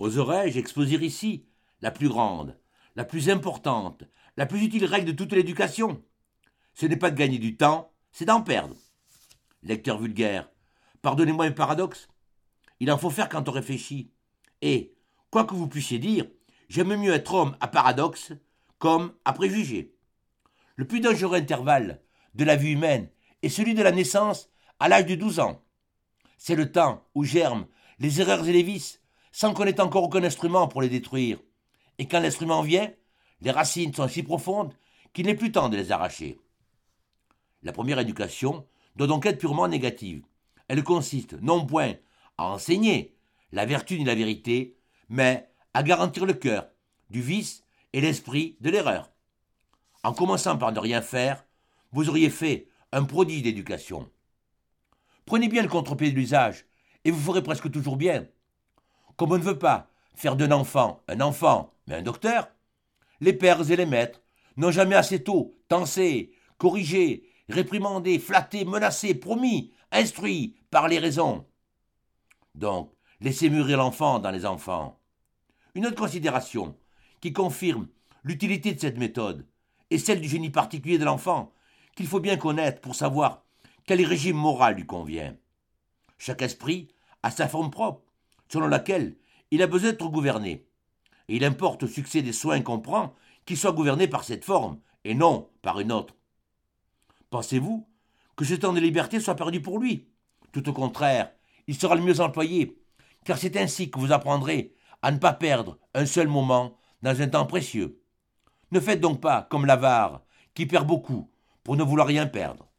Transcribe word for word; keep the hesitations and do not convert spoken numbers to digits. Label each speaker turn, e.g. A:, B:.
A: Oserais-je exposer ici la plus grande, la plus importante, la plus utile règle de toute l'éducation? Ce n'est pas de gagner du temps, c'est d'en perdre. Lecteur vulgaire, pardonnez-moi un paradoxe. Il en faut faire quand on réfléchit. Et, quoi que vous puissiez dire, j'aime mieux être homme à paradoxe qu'homme à préjugés. Le plus dangereux intervalle de la vie humaine est celui de la naissance à l'âge de douze ans. C'est le temps où germent les erreurs et les vices, sans qu'on ait encore aucun instrument pour les détruire. Et quand l'instrument vient, les racines sont si profondes qu'il n'est plus temps de les arracher. La première éducation doit donc être purement négative. Elle consiste non point à enseigner la vertu ni la vérité, mais à garantir le cœur du vice et l'esprit de l'erreur. En commençant par ne rien faire, vous auriez fait un prodige d'éducation. Prenez bien le contre-pied de l'usage, et vous ferez presque toujours bien. Comme on ne veut pas faire d'un enfant un enfant, mais un docteur, les pères et les maîtres n'ont jamais assez tôt tensé, corrigé, réprimandé, flatté, menacé, promis, instruit par les raisons. Donc, laissez mûrir l'enfant dans les enfants. Une autre considération qui confirme l'utilité de cette méthode est celle du génie particulier de l'enfant, qu'il faut bien connaître pour savoir quel régime moral lui convient. Chaque esprit a sa forme propre, selon laquelle il a besoin d'être gouverné. Et il importe au succès des soins qu'on prend qu'il soit gouverné par cette forme, et non par une autre. Pensez-vous que ce temps de liberté soit perdu pour lui? Tout au contraire, il sera le mieux employé, car c'est ainsi que vous apprendrez à ne pas perdre un seul moment dans un temps précieux. Ne faites donc pas comme l'avare, qui perd beaucoup pour ne vouloir rien perdre.